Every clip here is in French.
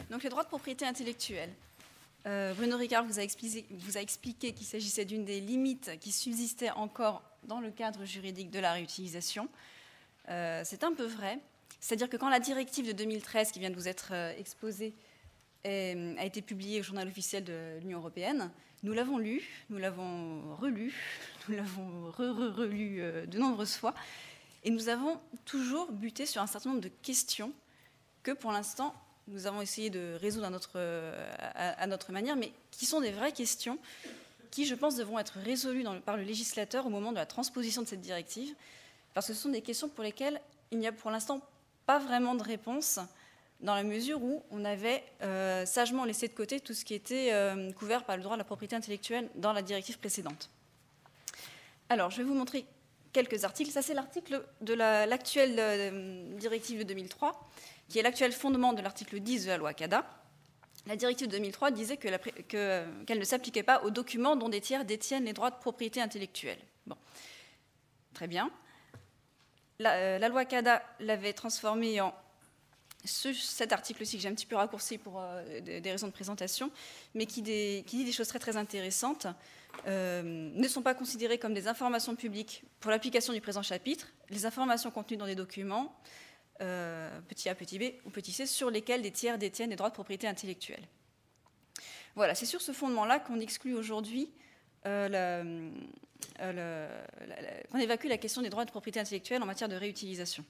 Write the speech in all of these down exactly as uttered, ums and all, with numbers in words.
Donc les droits de propriété intellectuelle. Euh, Bruno Ricard vous a expliqué, vous a expliqué qu'il s'agissait d'une des limites qui subsistaient encore dans le cadre juridique de la réutilisation. Euh, c'est un peu vrai. C'est-à-dire que quand la directive de deux mille treize, qui vient de vous être euh, exposée, est, a été publiée au journal officiel de l'Union européenne, nous l'avons lu, nous l'avons relu, nous l'avons re-re-relu euh, de nombreuses fois, et nous avons toujours buté sur un certain nombre de questions que, pour l'instant, nous avons essayé de résoudre à notre, à, à notre manière, mais qui sont des vraies questions qui, je pense, devront être résolues dans le, par le législateur au moment de la transposition de cette directive, parce que ce sont des questions pour lesquelles il n'y a pour l'instant pas vraiment de réponse, dans la mesure où on avait euh, sagement laissé de côté tout ce qui était euh, couvert par le droit de la propriété intellectuelle dans la directive précédente. Alors, je vais vous montrer quelques articles. Ça, c'est l'article de la, l'actuelle euh, directive de deux mille trois, qui est l'actuel fondement de l'article dix de la loi CADA. La directive de deux mille trois disait que la, que, qu'elle ne s'appliquait pas aux documents dont des tiers détiennent les droits de propriété intellectuelle. Bon, très bien. La, euh, la loi CADA l'avait transformé en ce, cet article-ci, que j'ai un petit peu raccourci pour euh, des, des raisons de présentation, mais qui, des, qui dit des choses très, très intéressantes, euh, ne sont pas considérées comme des informations publiques pour l'application du présent chapitre, les informations contenues dans des documents, Euh, petit a, petit b ou petit c, sur lesquels des tiers détiennent des droits de propriété intellectuelle. Voilà, c'est sur ce fondement-là qu'on exclut aujourd'hui, euh, la, euh, la, la, la, qu'on évacue la question des droits de propriété intellectuelle en matière de réutilisation.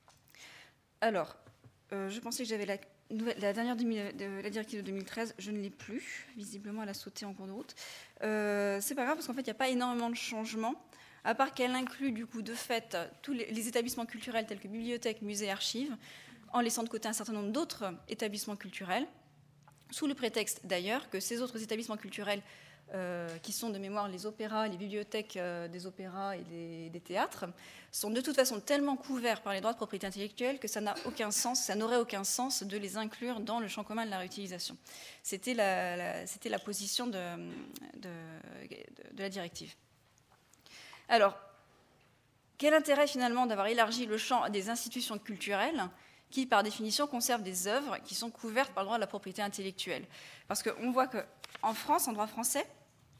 Alors, euh, je pensais que j'avais la, la dernière de la directive de deux mille treize, je ne l'ai plus, visiblement elle a sauté en cours de route. Euh, c'est pas grave, parce qu'en fait, il n'y a pas énormément de changements, à part qu'elle inclut du coup de fait tous les, les établissements culturels tels que bibliothèques, musées, archives, en laissant de côté un certain nombre d'autres établissements culturels, sous le prétexte d'ailleurs que ces autres établissements culturels, euh, qui sont de mémoire les opéras, les bibliothèques euh, des opéras et des, des théâtres, sont de toute façon tellement couverts par les droits de propriété intellectuelle que ça n'a aucun sens, ça n'aurait aucun sens de les inclure dans le champ commun de la réutilisation. C'était la, la, c'était la position de, de, de, de la directive. Alors, quel intérêt finalement d'avoir élargi le champ des institutions culturelles qui, par définition, conservent des œuvres qui sont couvertes par le droit de la propriété intellectuelle? Parce qu'on voit qu'en France, en droit français,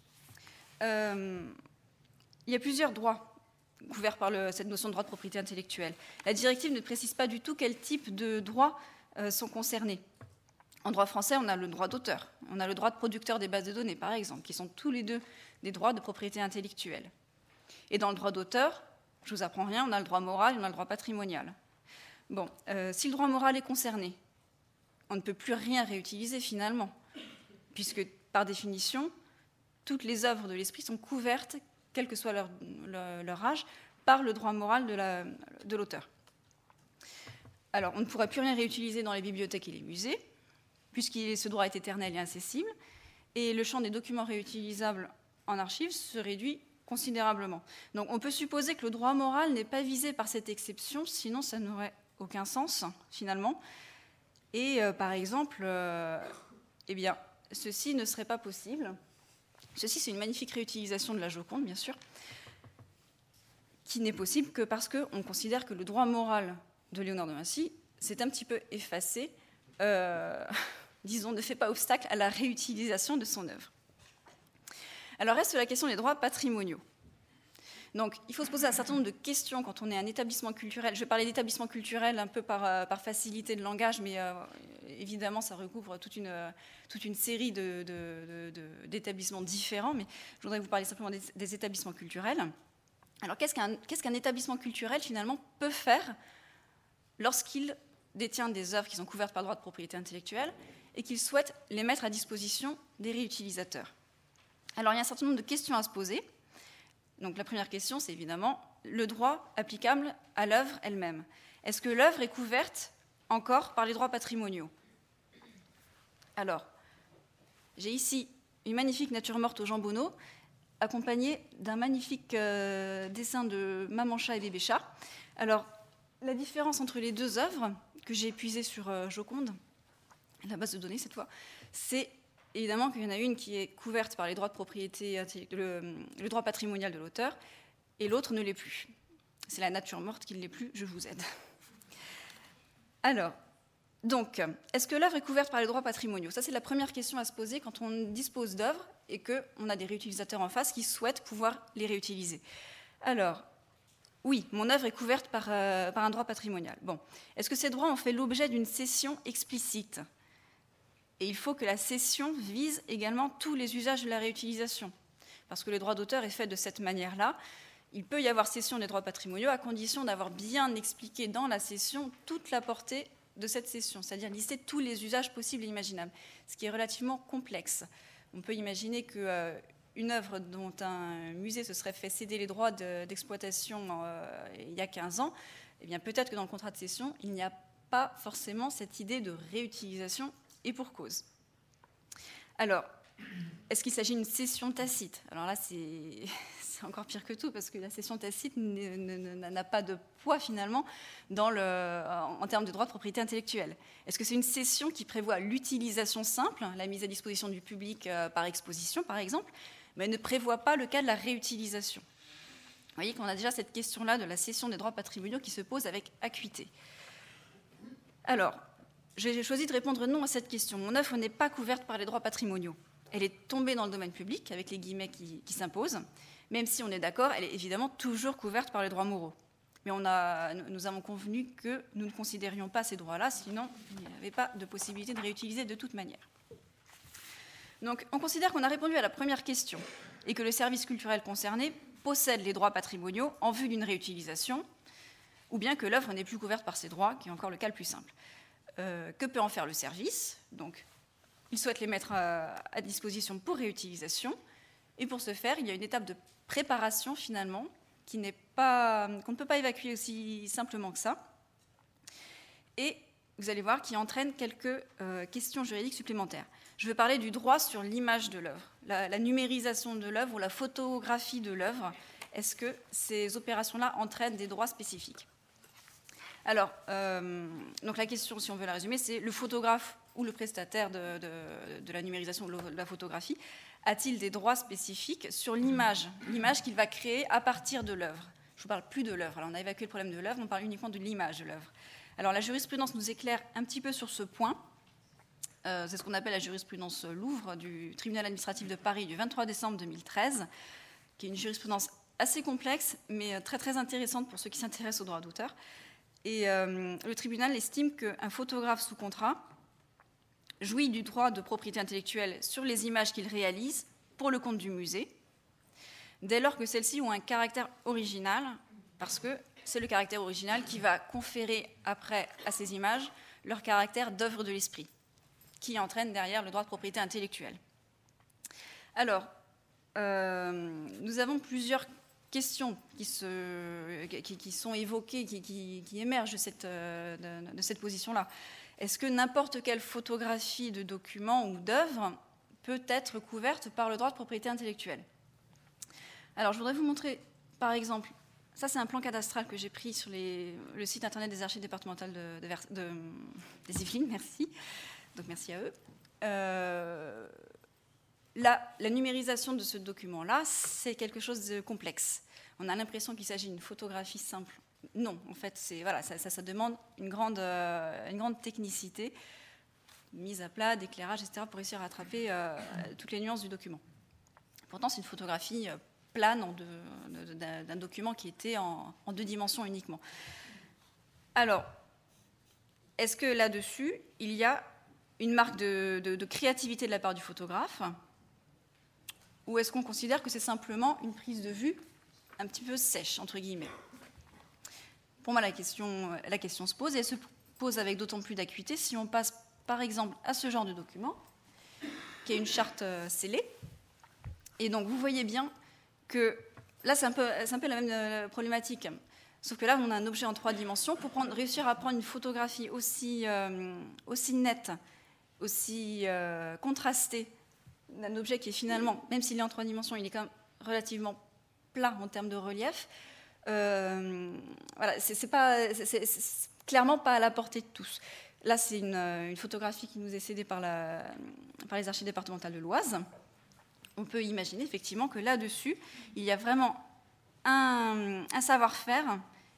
euh, il y a plusieurs droits couverts par le, cette notion de droit de propriété intellectuelle. La directive ne précise pas du tout quel type de droits euh, sont concernés. En droit français, on a le droit d'auteur, on a le droit de producteur des bases de données, par exemple, qui sont tous les deux des droits de propriété intellectuelle. Et dans le droit d'auteur, je ne vous apprends rien, on a le droit moral et on a le droit patrimonial. Bon, euh, si le droit moral est concerné, on ne peut plus rien réutiliser finalement, puisque par définition, toutes les œuvres de l'esprit sont couvertes, quel que soit leur, leur, leur âge, par le droit moral de, la, de l'auteur. Alors, on ne pourrait plus rien réutiliser dans les bibliothèques et les musées, puisque ce droit est éternel et incessible, et le champ des documents réutilisables en archives se réduit considérablement. Donc on peut supposer que le droit moral n'est pas visé par cette exception, sinon ça n'aurait aucun sens, finalement. Et euh, par exemple, euh, eh bien, ceci ne serait pas possible. Ceci, c'est une magnifique réutilisation de la Joconde, bien sûr, qui n'est possible que parce qu'on considère que le droit moral de Léonard de Vinci s'est un petit peu effacé, euh, disons, ne fait pas obstacle à la réutilisation de son œuvre. Alors reste la question des droits patrimoniaux. Donc il faut se poser un certain nombre de questions quand on est un établissement culturel. Je vais parler d'établissement culturel un peu par, euh, par facilité de langage, mais euh, évidemment ça recouvre toute une, euh, toute une série de, de, de, de, d'établissements différents, mais je voudrais vous parler simplement des, des établissements culturels. Alors qu'est-ce qu'un, qu'est-ce qu'un établissement culturel finalement peut faire lorsqu'il détient des œuvres qui sont couvertes par le droit de propriété intellectuelle et qu'il souhaite les mettre à disposition des réutilisateurs? Alors, il y a un certain nombre de questions à se poser. Donc, la première question, c'est évidemment le droit applicable à l'œuvre elle-même. Est-ce que l'œuvre est couverte encore par les droits patrimoniaux? Alors, j'ai ici une magnifique nature morte au jambonneau, accompagnée d'un magnifique euh, dessin de Maman Chat et Bébé Chat. Alors, la différence entre les deux œuvres, que j'ai épuisées sur euh, Joconde, la base de données cette fois, c'est évidemment qu'il y en a une qui est couverte par les droits de propriété, le, le droit patrimonial de l'auteur, et l'autre ne l'est plus. C'est la nature morte qui ne l'est plus, je vous aide. Alors, Donc, est-ce que l'œuvre est couverte par les droits patrimoniaux? Ça, c'est la première question à se poser quand on dispose d'œuvres et qu'on a des réutilisateurs en face qui souhaitent pouvoir les réutiliser. Alors, oui, mon œuvre est couverte par, euh, par un droit patrimonial. Bon, est-ce que ces droits ont fait l'objet d'une cession explicite? Et il faut que la cession vise également tous les usages de la réutilisation. Parce que le droit d'auteur est fait de cette manière-là. Il peut y avoir cession des droits patrimoniaux à condition d'avoir bien expliqué dans la cession toute la portée de cette cession, c'est-à-dire lister tous les usages possibles et imaginables, ce qui est relativement complexe. On peut imaginer qu'une euh, œuvre dont un musée se serait fait céder les droits de, d'exploitation euh, il y a quinze ans, eh bien peut-être que dans le contrat de cession, il n'y a pas forcément cette idée de réutilisation, et pour cause. Alors, est-ce qu'il s'agit d'une cession tacite? Alors là, c'est, c'est encore pire que tout, parce que la cession tacite n'a pas de poids, finalement, dans le, en termes de droit de propriété intellectuelle. Est-ce que c'est une cession qui prévoit l'utilisation simple, la mise à disposition du public euh, par exposition, par exemple, mais ne prévoit pas le cas de la réutilisation? Vous voyez qu'on a déjà cette question-là de la cession des droits patrimoniaux qui se pose avec acuité. Alors, j'ai choisi de répondre non à cette question. Mon œuvre n'est pas couverte par les droits patrimoniaux. Elle est tombée dans le domaine public, avec les guillemets qui, qui s'imposent. Même si on est d'accord, elle est évidemment toujours couverte par les droits moraux. Mais on a, nous avons convenu que nous ne considérions pas ces droits-là, sinon il n'y avait pas de possibilité de réutiliser de toute manière. Donc on considère qu'on a répondu à la première question et que le service culturel concerné possède les droits patrimoniaux en vue d'une réutilisation, ou bien que l'œuvre n'est plus couverte par ces droits, qui est encore le cas le plus simple. Euh, que peut en faire le service? Donc, il souhaite les mettre à, à disposition pour réutilisation. Et pour ce faire, il y a une étape de préparation, finalement, qui n'est pas, qu'on ne peut pas évacuer aussi simplement que ça. Et vous allez voir qu'il entraîne quelques euh, questions juridiques supplémentaires. Je veux parler du droit sur l'image de l'œuvre, la, la numérisation de l'œuvre ou la photographie de l'œuvre. Est-ce que ces opérations-là entraînent des droits spécifiques? Alors, euh, donc la question, si on veut la résumer, c'est le photographe ou le prestataire de, de, de la numérisation ou de la photographie a-t-il des droits spécifiques sur l'image, l'image qu'il va créer à partir de l'œuvre? Je ne vous parle plus de l'œuvre. Alors, on a évacué le problème de l'œuvre, on parle uniquement de l'image de l'œuvre. Alors, la jurisprudence nous éclaire un petit peu sur ce point. Euh, c'est ce qu'on appelle la jurisprudence Louvre du tribunal administratif de Paris du vingt-trois décembre deux mille treize, qui est une jurisprudence assez complexe, mais très, très intéressante pour ceux qui s'intéressent aux droits d'auteur. Et euh, le tribunal estime qu'un photographe sous contrat jouit du droit de propriété intellectuelle sur les images qu'il réalise pour le compte du musée, dès lors que celles-ci ont un caractère original, parce que c'est le caractère original qui va conférer après à ces images leur caractère d'œuvre de l'esprit, qui entraîne derrière le droit de propriété intellectuelle. Alors, euh, nous avons plusieurs questions qui, se, qui, qui sont évoquées, qui, qui, qui émergent de cette, de, de cette position-là. Est-ce que n'importe quelle photographie de document ou d'œuvre peut être couverte par le droit de propriété intellectuelle? Alors, je voudrais vous montrer, par exemple, ça c'est un plan cadastral que j'ai pris sur les, le site internet des archives départementales de, de, de, des Yvelines, merci. Donc merci à eux. Euh, La, la numérisation de ce document-là, c'est quelque chose de complexe. On a l'impression qu'il s'agit d'une photographie simple. Non, en fait, c'est, voilà, ça, ça, ça demande une grande, euh, une grande technicité, mise à plat, d'éclairage, et cetera, pour réussir à attraper euh, toutes les nuances du document. Pourtant, c'est une photographie plane en de, de, d'un, d'un document qui était en, en deux dimensions uniquement. Alors, est-ce que là-dessus, il y a une marque de, de, de créativité de la part du photographe ? Ou est-ce qu'on considère que c'est simplement une prise de vue un petit peu sèche, entre guillemets? Pour moi, la question, la question se pose, et elle se pose avec d'autant plus d'acuité si on passe, par exemple, à ce genre de document, qui est une charte scellée. Et donc, vous voyez bien que là, c'est un peu, c'est un peu la même problématique. Sauf que là, on a un objet en trois dimensions. Pour prendre, réussir à prendre une photographie aussi, euh, aussi nette, aussi euh, contrastée, d'un objet qui est finalement, même s'il est en trois dimensions, il est quand même relativement plat en termes de relief. Euh, voilà, c'est, c'est, pas, c'est, c'est, c'est clairement pas à la portée de tous. Là, c'est une, une photographie qui nous est cédée par, la, par les archives départementales de l'Oise. On peut imaginer effectivement que là-dessus, il y a vraiment un, un savoir-faire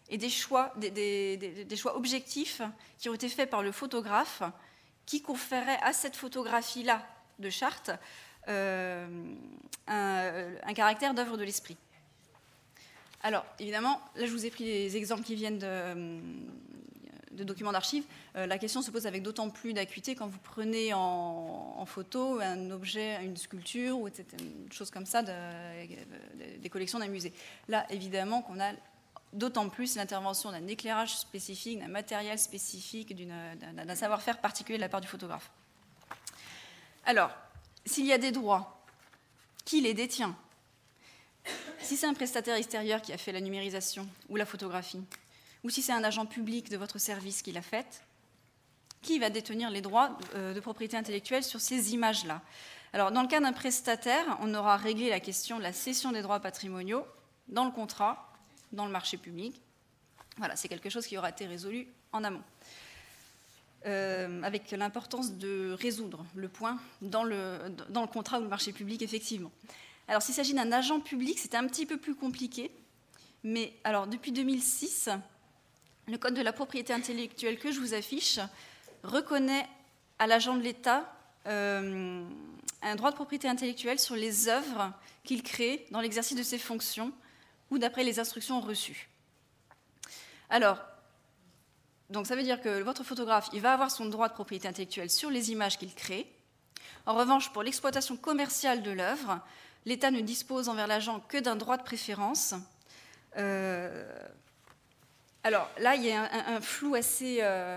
et des choix, des, des, des, des choix objectifs qui ont été faits par le photographe, qui conféraient à cette photographie-là de charte euh, un, un caractère d'œuvre de l'esprit. Alors, évidemment, là, je vous ai pris les exemples qui viennent de, de documents d'archives. Euh, la question se pose avec d'autant plus d'acuité quand vous prenez en, en photo un objet, une sculpture ou et cetera, une chose comme ça de, de, des collections d'un musée. Là, évidemment, qu'on a d'autant plus l'intervention d'un éclairage spécifique, d'un matériel spécifique, d'un, d'un savoir-faire particulier de la part du photographe. Alors, s'il y a des droits, qui les détient ? Si c'est un prestataire extérieur qui a fait la numérisation ou la photographie, ou si c'est un agent public de votre service qui l'a faite, qui va détenir les droits de propriété intellectuelle sur ces images-là? Alors, dans le cas d'un prestataire, on aura réglé la question de la cession des droits patrimoniaux dans le contrat, dans le marché public. Voilà, c'est quelque chose qui aura été résolu en amont. Euh, avec l'importance de résoudre le point dans le, dans le contrat ou le marché public, effectivement. Alors, s'il s'agit d'un agent public, c'est un petit peu plus compliqué. Mais alors, depuis deux mille six, le Code de la propriété intellectuelle que je vous affiche reconnaît à l'agent de l'État euh, un droit de propriété intellectuelle sur les œuvres qu'il crée dans l'exercice de ses fonctions ou d'après les instructions reçues. Alors, donc ça veut dire que votre photographe, il va avoir son droit de propriété intellectuelle sur les images qu'il crée. En revanche, pour l'exploitation commerciale de l'œuvre, l'État ne dispose envers l'agent que d'un droit de préférence. Euh, alors là, il y a un, un flou assez, euh,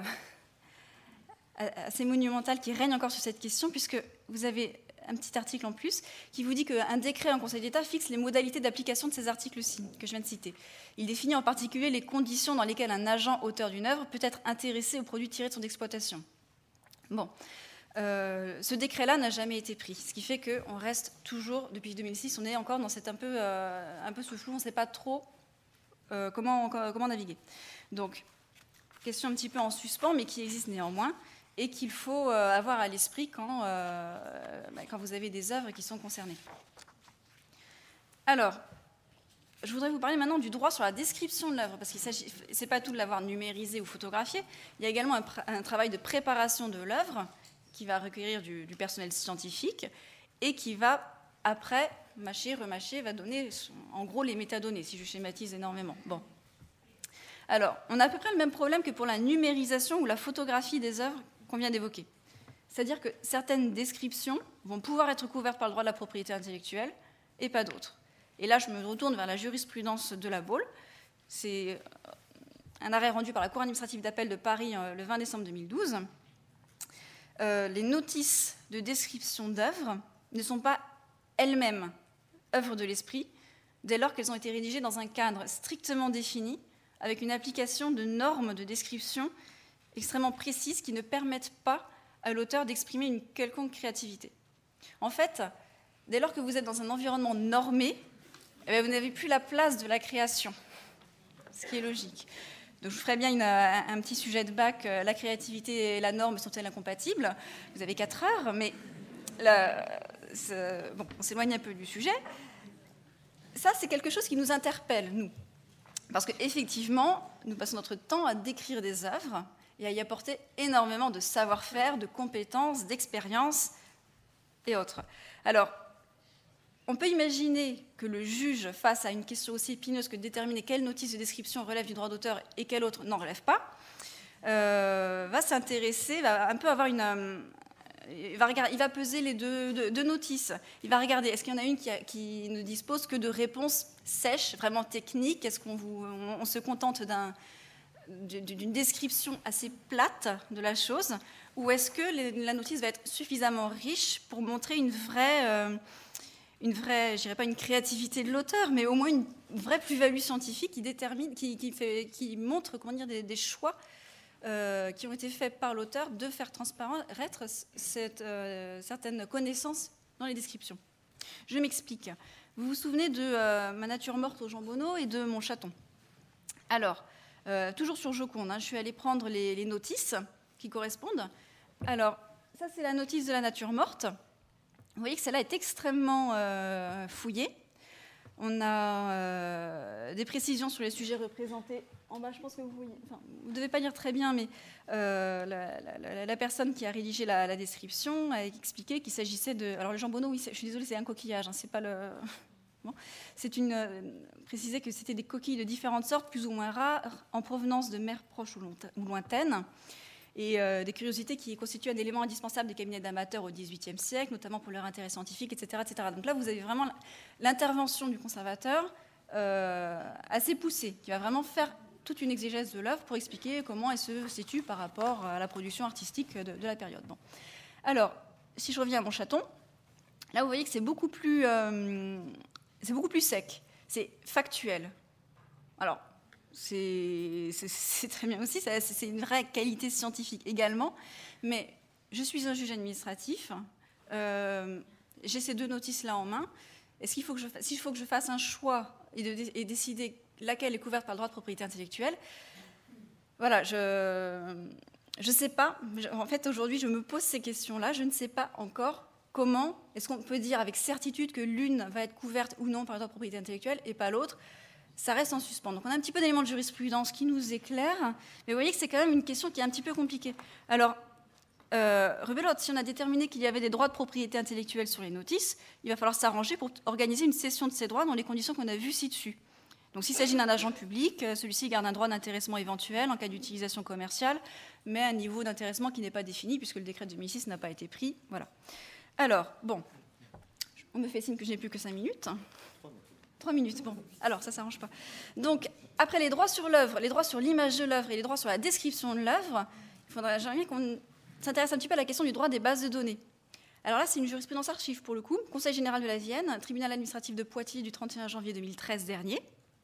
assez monumental qui règne encore sur cette question, puisque vous avez un petit article en plus qui vous dit qu'un décret en Conseil d'État fixe les modalités d'application de ces articles-ci, que je viens de citer. Il définit en particulier les conditions dans lesquelles un agent auteur d'une œuvre peut être intéressé aux produits tirés de son exploitation. Bon. Euh, ce décret-là n'a jamais été pris, ce qui fait qu'on reste toujours, depuis deux mille six, on est encore dans cet un peu, euh, un peu ce flou, on ne sait pas trop euh, comment, comment naviguer. Donc, question un petit peu en suspens, mais qui existe néanmoins, et qu'il faut euh, avoir à l'esprit quand, euh, bah, quand vous avez des œuvres qui sont concernées. Alors, je voudrais vous parler maintenant du droit sur la description de l'œuvre, parce que ce n'est pas tout de l'avoir numérisé ou photographié, il y a également un, un travail de préparation de l'œuvre, qui va recueillir du, du personnel scientifique et qui va, après, mâcher, remâcher, va donner, en gros, les métadonnées, si je schématise énormément. Bon. Alors, on a à peu près le même problème que pour la numérisation ou la photographie des œuvres qu'on vient d'évoquer. C'est-à-dire que certaines descriptions vont pouvoir être couvertes par le droit de la propriété intellectuelle et pas d'autres. Et là, je me retourne vers la jurisprudence de la Baule. C'est un arrêt rendu par la Cour administrative d'appel de Paris le vingt décembre deux mille douze. Euh, les notices de description d'œuvres ne sont pas elles-mêmes œuvres de l'esprit, dès lors qu'elles ont été rédigées dans un cadre strictement défini, avec une application de normes de description extrêmement précises qui ne permettent pas à l'auteur d'exprimer une quelconque créativité. En fait, dès lors que vous êtes dans un environnement normé, eh bien, vous n'avez plus la place de la création, ce qui est logique. Donc, je vous ferai bien une, un petit sujet de bac, la créativité et la norme sont-elles incompatibles? Vous avez quatre heures, mais là, bon, on s'éloigne un peu du sujet. Ça, c'est quelque chose qui nous interpelle, nous. Parce qu'effectivement, nous passons notre temps à décrire des œuvres et à y apporter énormément de savoir-faire, de compétences, d'expériences et autres. Alors, on peut imaginer que le juge, face à une question aussi épineuse que de déterminer quelle notice de description relève du droit d'auteur et quelle autre n'en relève pas, euh, va s'intéresser, va un peu avoir une... Euh, il, va regarder, il va peser les deux, deux, deux notices. Il va regarder, est-ce qu'il y en a une qui, a, qui ne dispose que de réponses sèches, vraiment techniques? Est-ce qu'on vous, on, on se contente d'un, d'une description assez plate de la chose? Ou est-ce que les, la notice va être suffisamment riche pour montrer une vraie... Euh, une vraie, je dirais pas une créativité de l'auteur, mais au moins une vraie plus-value scientifique qui détermine, qui, qui, fait, qui montre, comment dire, des, des choix euh, qui ont été faits par l'auteur de faire transparaître cette, euh, certaines connaissances dans les descriptions. Je m'explique. Vous vous souvenez de euh, Ma nature morte au jambonneau et de Mon chaton. Alors, euh, toujours sur Joconde, hein, je suis allée prendre les, les notices qui correspondent. Alors, ça c'est la notice de la nature morte. Vous voyez que celle-là est extrêmement euh, fouillée. On a euh, des précisions sur les sujets représentés en bas, je pense que vous voyez, enfin, vous ne devez pas lire très bien, mais euh, la, la, la personne qui a rédigé la, la description a expliqué qu'il s'agissait de... Alors le jambonneau, oui, je suis désolée, c'est un coquillage, hein, c'est pas le... Bon. C'est une... Euh, précisait que c'était des coquilles de différentes sortes, plus ou moins rares, en provenance de mers proches ou lointaines, et euh, des curiosités qui constituent un élément indispensable des cabinets d'amateurs au dix-huitième siècle, notamment pour leur intérêt scientifique, et cetera, et cetera. Donc là, vous avez vraiment l'intervention du conservateur euh, assez poussée, qui va vraiment faire toute une exégèse de l'œuvre pour expliquer comment elle se situe par rapport à la production artistique de, de la période. Bon. Alors, si je reviens à mon chaton, là, vous voyez que c'est beaucoup plus, euh, c'est beaucoup plus sec, c'est factuel. Alors, C'est, c'est, c'est très bien aussi, c'est, c'est une vraie qualité scientifique également, mais je suis un juge administratif, euh, j'ai ces deux notices-là en main, est-ce qu'il faut que je, s'il faut que je fasse un choix et, de, et décider laquelle est couverte par le droit de propriété intellectuelle, voilà, je ne sais pas, en fait aujourd'hui je me pose ces questions-là, je ne sais pas encore comment, est-ce qu'on peut dire avec certitude que l'une va être couverte ou non par le droit de propriété intellectuelle et pas l'autre. Ça reste en suspens. Donc on a un petit peu d'éléments de jurisprudence qui nous éclairent, mais vous voyez que c'est quand même une question qui est un petit peu compliquée. Alors, euh, rebelote, si on a déterminé qu'il y avait des droits de propriété intellectuelle sur les notices, il va falloir s'arranger pour organiser une cession de ces droits dans les conditions qu'on a vues ci-dessus. Donc s'il s'agit d'un agent public, celui-ci garde un droit d'intéressement éventuel en cas d'utilisation commerciale, mais à un niveau d'intéressement qui n'est pas défini puisque le décret de deux mille six n'a pas été pris. Voilà. Alors, bon, on me fait signe que je n'ai plus que cinq minutes. Trois minutes, bon, alors ça ne s'arrange pas. Donc, après les droits sur l'œuvre, les droits sur l'image de l'œuvre et les droits sur la description de l'œuvre, il faudrait jamais qu'on s'intéresse un petit peu à la question du droit des bases de données. Alors là, c'est une jurisprudence archive pour le coup, Conseil général de la Vienne, tribunal administratif de Poitiers du trente et un janvier deux mille treize dernier.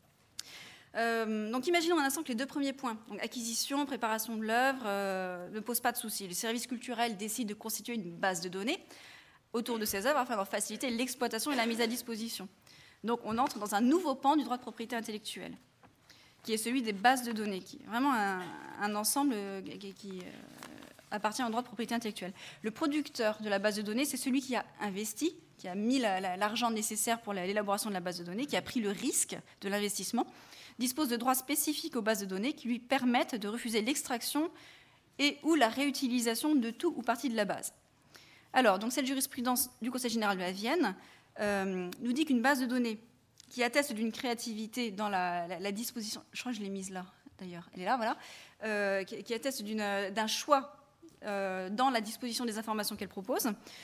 Euh, donc imaginons un instant que les deux premiers points, donc acquisition, préparation de l'œuvre, euh, ne posent pas de souci. Le service culturel décide de constituer une base de données autour de ces œuvres afin d'en faciliter l'exploitation et la mise à disposition. Donc on entre dans un nouveau pan du droit de propriété intellectuelle, qui est celui des bases de données, qui est vraiment un, un ensemble qui, qui euh, appartient au droit de propriété intellectuelle. Le producteur de la base de données, c'est celui qui a investi, qui a mis la, la, l'argent nécessaire pour l'élaboration de la base de données, qui a pris le risque de l'investissement, dispose de droits spécifiques aux bases de données qui lui permettent de refuser l'extraction et ou la réutilisation de tout ou partie de la base. Alors, donc cette jurisprudence du Conseil général de la Vienne Euh, nous dit qu'une base de données qui atteste d'une créativité dans la, la, la disposition, je crois que je l'ai mise là d'ailleurs, elle est là, voilà, euh, qui, qui atteste d'une, d'un choix euh, dans la disposition des informations qu'elle propose.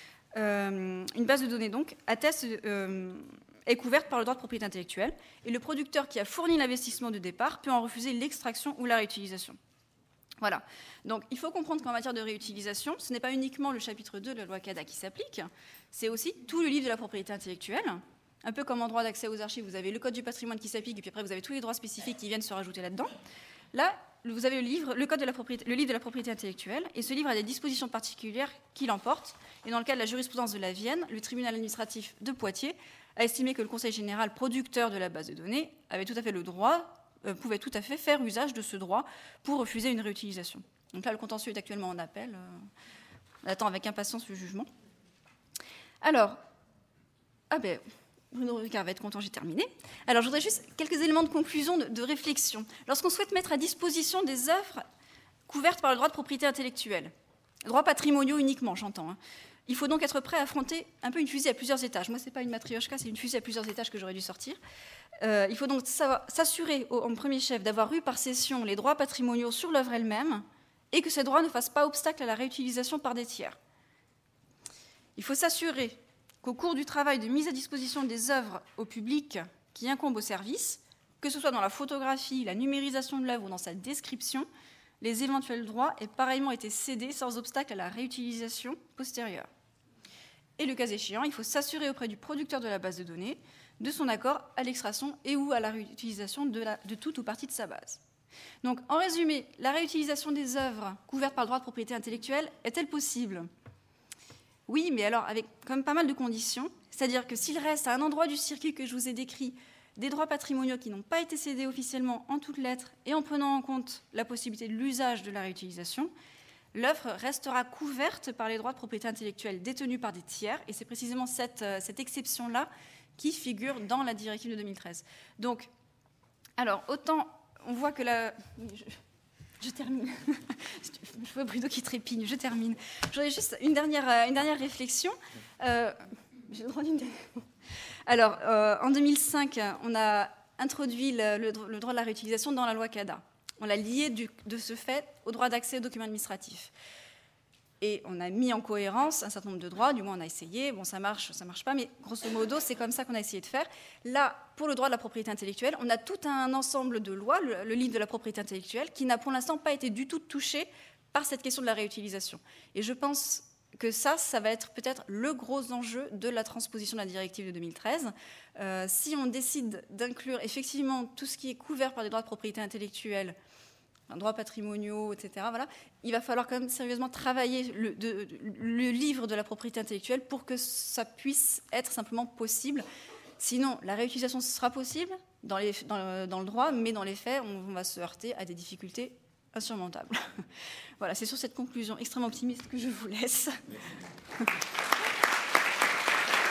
Euh, une base de données donc atteste, euh, est couverte par le droit de propriété intellectuelle et le producteur qui a fourni l'investissement de départ peut en refuser l'extraction ou la réutilisation. Voilà. Donc, il faut comprendre qu'en matière de réutilisation, ce n'est pas uniquement le chapitre deux de la loi CADA qui s'applique, c'est aussi tout le livre de la propriété intellectuelle. Un peu comme en droit d'accès aux archives, vous avez le code du patrimoine qui s'applique, et puis après, vous avez tous les droits spécifiques qui viennent se rajouter là-dedans. Là, vous avez le livre, le code de la propriété, le livre de la propriété intellectuelle, et ce livre a des dispositions particulières qui l'emportent. Et dans le cas de la jurisprudence de la Vienne, le tribunal administratif de Poitiers a estimé que le Conseil général producteur de la base de données avait tout à fait le droit, euh, pouvait tout à fait faire usage de ce droit pour refuser une réutilisation. Donc là, le contentieux est actuellement en appel. Euh, on attend avec impatience le jugement. Alors, ah ben, Bruno Ricard va être content, j'ai terminé. Alors, je voudrais juste quelques éléments de conclusion, de, de réflexion. Lorsqu'on souhaite mettre à disposition des œuvres couvertes par le droit de propriété intellectuelle, droits patrimoniaux uniquement, j'entends, hein, il faut donc être prêt à affronter un peu une fusée à plusieurs étages. Moi, ce n'est pas une matrioshka, c'est une fusée à plusieurs étages que j'aurais dû sortir. Euh, il faut donc savoir, s'assurer au, en premier chef d'avoir eu par cession les droits patrimoniaux sur l'œuvre elle-même et que ces droits ne fassent pas obstacle à la réutilisation par des tiers. Il faut s'assurer qu'au cours du travail de mise à disposition des œuvres au public qui incombe au service, que ce soit dans la photographie, la numérisation de l'œuvre ou dans sa description, les éventuels droits aient pareillement été cédés sans obstacle à la réutilisation postérieure. Et le cas échéant, il faut s'assurer auprès du producteur de la base de données de son accord à l'extraction et ou à la réutilisation de, la, de toute ou partie de sa base. Donc, en résumé, la réutilisation des œuvres couvertes par le droit de propriété intellectuelle est-elle possible ? Oui, mais alors avec quand même pas mal de conditions. C'est-à-dire que s'il reste à un endroit du circuit que je vous ai décrit des droits patrimoniaux qui n'ont pas été cédés officiellement en toutes lettres et en prenant en compte la possibilité de l'usage de la réutilisation, l'œuvre restera couverte par les droits de propriété intellectuelle détenus par des tiers, et c'est précisément cette, cette exception-là qui figure dans la directive de deux mille treize. Donc, alors, autant on voit que la... Je, je termine. Je vois Bruno qui trépigne, je termine. J'aurais juste une dernière, une dernière réflexion. Euh, j'ai le droit d'une dernière... Alors, euh, en deux mille cinq, on a introduit le, le, le droit de la réutilisation dans la loi CADA. On l'a lié du, de ce fait au droit d'accès aux documents administratifs. Et on a mis en cohérence un certain nombre de droits, du moins on a essayé, bon ça marche, ça marche pas, mais grosso modo c'est comme ça qu'on a essayé de faire. Là, pour le droit de la propriété intellectuelle, on a tout un ensemble de lois, le, le livre de la propriété intellectuelle, qui n'a pour l'instant pas été du tout touché par cette question de la réutilisation. Et je pense que ça, ça va être peut-être le gros enjeu de la transposition de la directive de deux mille treize. Euh, si on décide d'inclure effectivement tout ce qui est couvert par les droits de propriété intellectuelle, droits patrimoniaux, et cetera, voilà, il va falloir quand même sérieusement travailler le, de, le livre de la propriété intellectuelle pour que ça puisse être simplement possible. Sinon, la réutilisation sera possible dans, les, dans, le, dans le droit, mais dans les faits, on va se heurter à des difficultés insurmontables. Voilà, c'est sur cette conclusion extrêmement optimiste que je vous laisse. Merci.